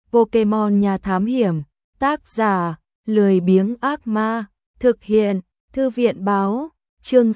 Pokemon nhà thám hiểm, tác giả, lười biếng ác ma, thực hiện, thư viện báo, chương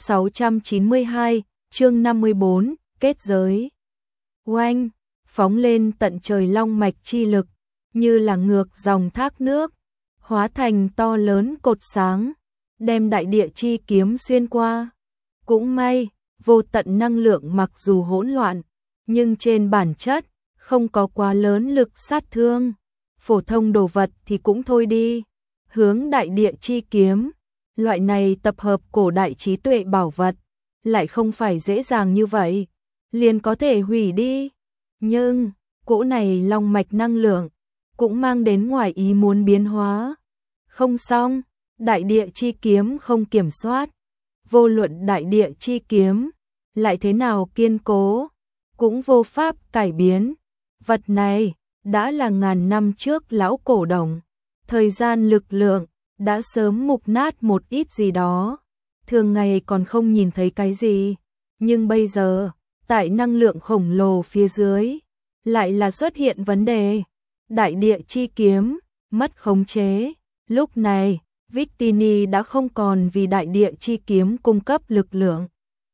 692, chương 54, kết giới. Oanh, phóng lên tận trời long mạch chi lực, như là ngược dòng thác nước, hóa thành to lớn cột sáng, đem đại địa chi kiếm xuyên qua. Cũng may, vô tận năng lượng mặc dù hỗn loạn, nhưng trên bản chất, không có quá lớn lực sát thương. Phổ thông đồ vật thì cũng thôi đi. Hướng đại địa chi kiếm, loại này tập hợp cổ đại trí tuệ bảo vật, lại không phải dễ dàng như vậy, liền có thể hủy đi. Nhưng, cỗ này long mạch năng lượng, cũng mang đến ngoài ý muốn biến hóa. Không xong, đại địa chi kiếm không kiểm soát. Vô luận đại địa chi kiếm, lại thế nào kiên cố, cũng vô pháp cải biến. Vật này, đã là ngàn năm trước lão cổ đồng. Thời gian lực lượng, đã sớm mục nát một ít gì đó. Thường ngày còn không nhìn thấy cái gì. Nhưng bây giờ, tại năng lượng khổng lồ phía dưới, lại là xuất hiện vấn đề. Đại địa chi kiếm, mất khống chế. Lúc này, Victini đã không còn vì đại địa chi kiếm cung cấp lực lượng.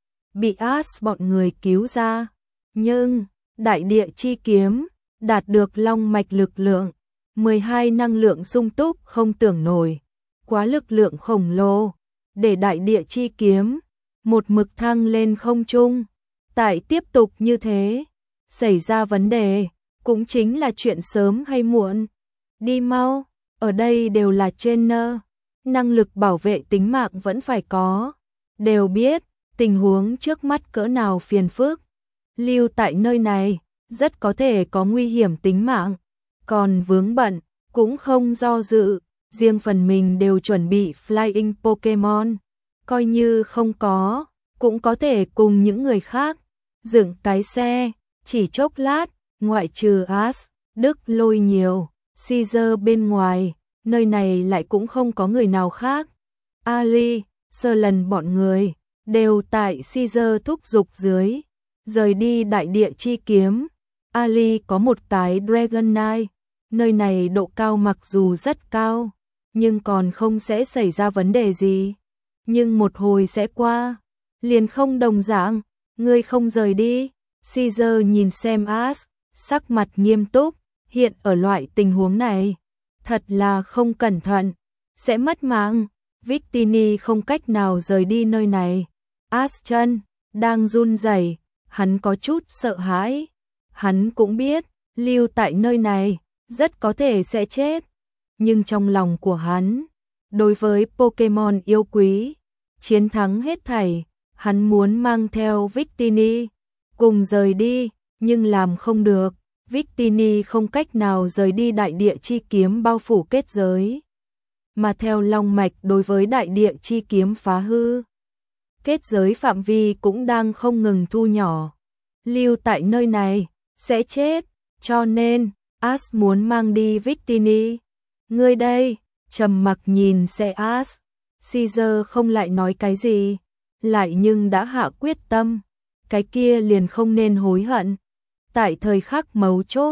Bị Ash bọn người cứu ra. Nhưng, đại địa chi kiếm, đạt được long mạch lực lượng. 12 năng lượng sung túc không tưởng nổi. Quá lực lượng khổng lồ. Để đại địa chi kiếm, một mực thăng lên không trung. Tại tiếp tục như thế, xảy ra vấn đề, cũng chính là chuyện sớm hay muộn. Đi mau, ở đây đều là trainer. Năng lực bảo vệ tính mạng vẫn phải có. Đều biết, tình huống trước mắt cỡ nào phiền phức. Lưu tại nơi này, rất có thể có nguy hiểm tính mạng. Còn vướng bận, cũng không do dự. Riêng phần mình đều chuẩn bị Flying Pokemon. Coi như không có, cũng có thể cùng những người khác. Dựng cái xe, chỉ chốc lát, ngoại trừ Ash, Đức Lôi nhiều, Caesar bên ngoài. Nơi này lại cũng không có người nào khác. Ali, Sơ Lần bọn người, đều tại Caesar thúc giục dưới. Rời đi đại địa chi kiếm. Ali có một cái Dragonite. Nơi này độ cao mặc dù rất cao, nhưng còn không sẽ xảy ra vấn đề gì. Nhưng một hồi sẽ qua, liền không đồng dạng, ngươi không rời đi. Caesar nhìn xem Ash, sắc mặt nghiêm túc, hiện ở loại tình huống này. Thật là không cẩn thận, sẽ mất mạng. Victini không cách nào rời đi nơi này. Ash chân đang run rẩy, hắn có chút sợ hãi. Hắn cũng biết, lưu tại nơi này, rất có thể sẽ chết. Nhưng trong lòng của hắn, đối với Pokemon yêu quý, chiến thắng hết thảy, hắn muốn mang theo Victini, cùng rời đi, nhưng làm không được. Victini không cách nào rời đi đại địa chi kiếm bao phủ kết giới. Mà theo long mạch đối với đại địa chi kiếm phá hư, kết giới phạm vi cũng đang không ngừng thu nhỏ. Lưu tại nơi này, sẽ chết, cho nên, Ash muốn mang đi Victini. Ngươi đây, trầm mặc nhìn xe Ash. Caesar không lại nói cái gì, lại nhưng đã hạ quyết tâm. Cái kia liền không nên hối hận. Tại thời khắc mấu chốt,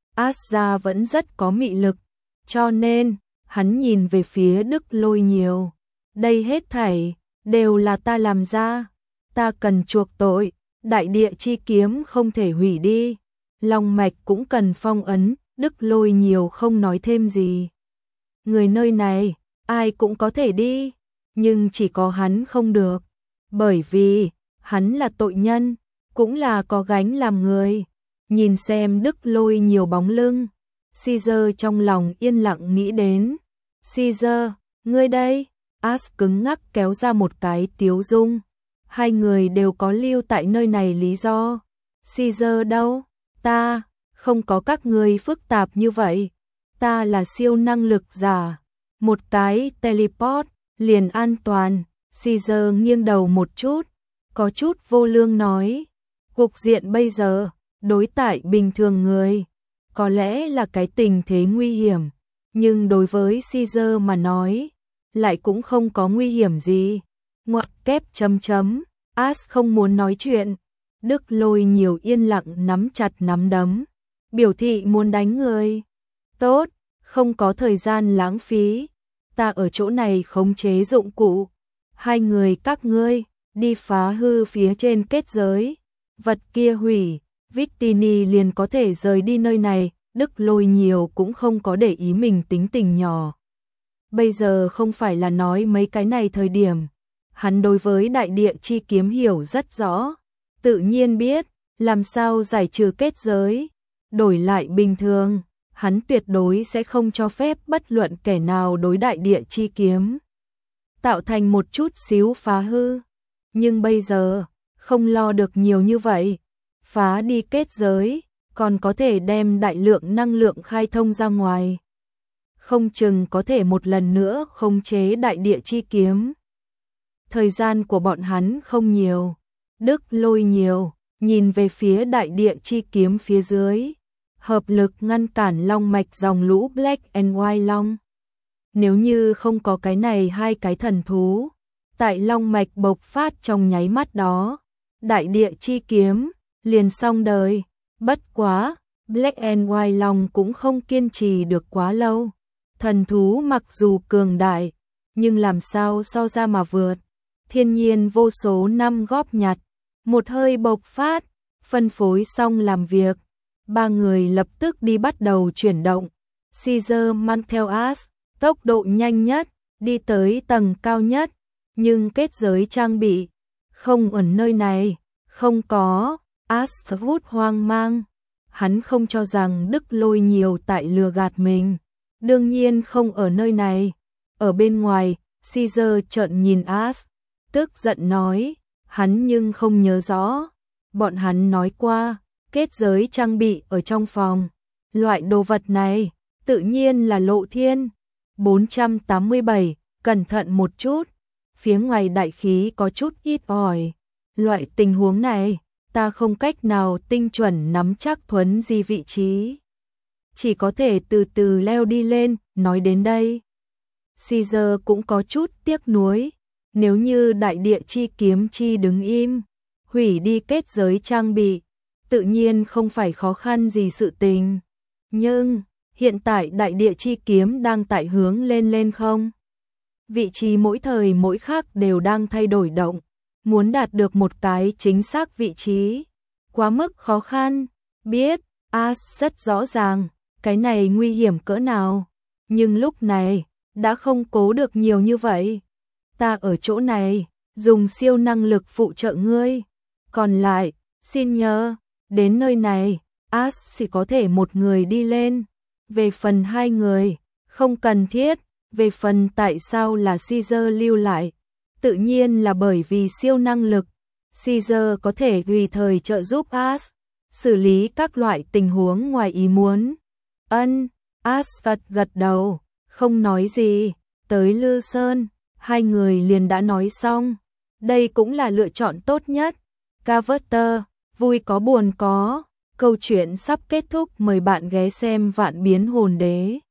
Ash vẫn rất có mị lực, cho nên, hắn nhìn về phía Đức Lôi nhiều. Đây hết thảy, đều là ta làm ra. Ta cần chuộc tội, đại địa chi kiếm không thể hủy đi. Long mạch cũng cần phong ấn, Đức Lôi nhiều không nói thêm gì. Người nơi này, ai cũng có thể đi, nhưng chỉ có hắn không được. Bởi vì, hắn là tội nhân, cũng là có gánh làm người. Nhìn xem Đức Lôi nhiều bóng lưng, Caesar trong lòng yên lặng nghĩ đến. Caesar, ngươi đây? Ash cứng ngắc kéo ra một cái tiếu dung. Hai người đều có lưu tại nơi này lý do. Caesar đâu? Ta, không có các người phức tạp như vậy. Ta là siêu năng lực giả. Một cái teleport, liền an toàn. Caesar nghiêng đầu một chút, có chút vô lương nói. Cục diện bây giờ, đối tại bình thường người, có lẽ là cái tình thế nguy hiểm. Nhưng đối với Caesar mà nói, lại cũng không có nguy hiểm gì. Ngoặc kép chấm chấm, Ash không muốn nói chuyện. Đức Lôi nhiều yên lặng nắm chặt nắm đấm, biểu thị muốn đánh người. Tốt, không có thời gian lãng phí. Ta ở chỗ này khống chế dụng cụ. Hai người các ngươi, đi phá hư phía trên kết giới. Vật kia hủy, Victini liền có thể rời đi nơi này. Đức Lôi nhiều cũng không có để ý mình tính tình nhỏ. Bây giờ không phải là nói mấy cái này thời điểm. Hắn đối với đại địa chi kiếm hiểu rất rõ. Tự nhiên biết, làm sao giải trừ kết giới. Đổi lại bình thường, hắn tuyệt đối sẽ không cho phép bất luận kẻ nào đối đại địa chi kiếm tạo thành một chút xíu phá hư. Nhưng bây giờ, không lo được nhiều như vậy. Phá đi kết giới, còn có thể đem đại lượng năng lượng khai thông ra ngoài. Không chừng có thể một lần nữa khống chế đại địa chi kiếm. Thời gian của bọn hắn không nhiều. Đức Lôi nhiều, nhìn về phía đại địa chi kiếm phía dưới. Hợp lực ngăn cản long mạch dòng lũ Black and White Long. Nếu như không có cái này hai cái thần thú, tại long mạch bộc phát trong nháy mắt đó, đại địa chi kiếm liền xong đời. Bất quá, Black and White Long cũng không kiên trì được quá lâu. Thần thú mặc dù cường đại, nhưng làm sao so ra mà vượt. Thiên nhiên vô số năm góp nhặt, một hơi bộc phát, phân phối xong làm việc. Ba người lập tức đi bắt đầu chuyển động. Caesar mang theo As, tốc độ nhanh nhất, đi tới tầng cao nhất. Nhưng kết giới trang bị, không ở nơi này, không có. As vút hoang mang. Hắn không cho rằng Đức Lôi nhiều tại lừa gạt mình. Đương nhiên không ở nơi này. Ở bên ngoài, Caesar trợn nhìn As, tức giận nói, hắn nhưng không nhớ rõ. Bọn hắn nói qua, kết giới trang bị ở trong phòng. Loại đồ vật này, tự nhiên là lộ thiên. 487, cẩn thận một chút. Phía ngoài đại khí có chút ít ỏi. Loại tình huống này, ta không cách nào tinh chuẩn nắm chắc thuấn di vị trí. Chỉ có thể từ từ leo đi lên, nói đến đây. Caesar cũng có chút tiếc nuối. Nếu như đại địa chi kiếm chi đứng im, hủy đi kết giới trang bị, tự nhiên không phải khó khăn gì sự tình. Nhưng, hiện tại đại địa chi kiếm đang tại hướng lên không? Vị trí mỗi thời mỗi khắc đều đang thay đổi động. Muốn đạt được một cái chính xác vị trí, quá mức khó khăn. Biết, As rất rõ ràng, cái này nguy hiểm cỡ nào. Nhưng lúc này, đã không cố được nhiều như vậy. Ta ở chỗ này, dùng siêu năng lực phụ trợ ngươi. Còn lại, xin nhớ, đến nơi này, As chỉ có thể một người đi lên. Về phần hai người, không cần thiết. Về phần tại sao là Caesar lưu lại, tự nhiên là bởi vì siêu năng lực. Caesar có thể tùy thời trợ giúp As xử lý các loại tình huống ngoài ý muốn. As gật đầu, không nói gì. Tới Lư Sơn, hai người liền đã nói xong. Đây cũng là lựa chọn tốt nhất. Carver, vui có buồn có. Câu chuyện sắp kết thúc, mời bạn ghé xem Vạn Biến Hồn Đế.